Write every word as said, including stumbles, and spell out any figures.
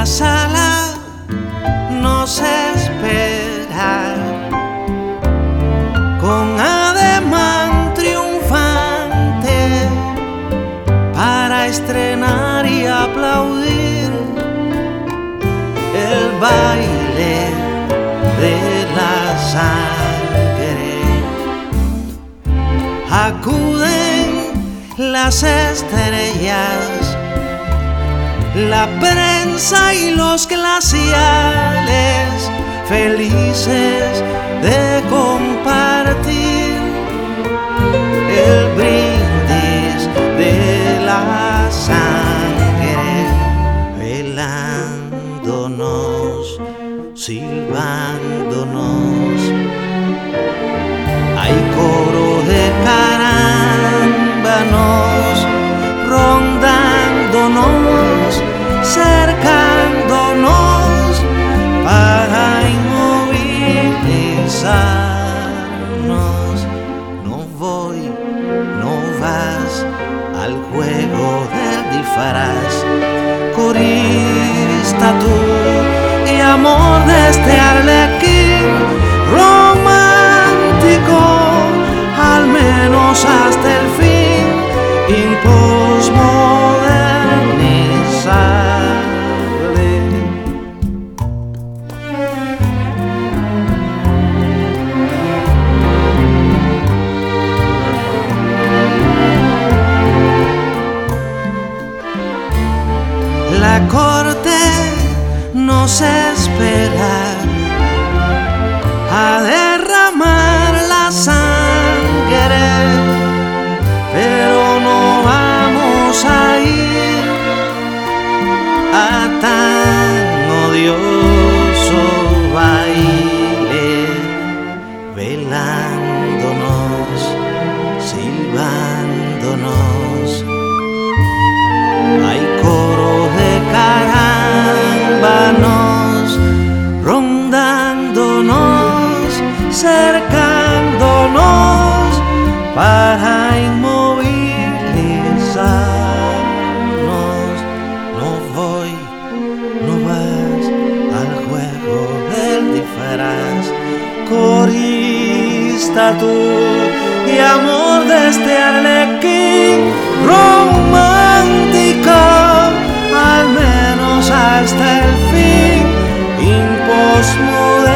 sala nos espera con ademán triunfante para estrenar y aplaudir el baile de la sangre. Acuden las estrellas, la prensa y los glaciales, felices de compartir el brindis de la sangre, velándonos, silbándonos. Hay coro de carámbanos rondándonos, cercándonos para inmovilizarnos. No voy, no vas al juego del disfraz, corista tú y amor de este arlequín romántico, al menos hasta el fin, imposmodernizable. La corte nos espera a derramar la sangre, pero no vamos a ir a tan odioso baile, velándonos, silbándonos. Hay coro de carámbanos rondándonos, cercándonos para inmovilizarnos. No voy, no vas al juego del disfraz, corista tú y amor de este arlequín romántico, al menos hasta el fin, imposmodernizable.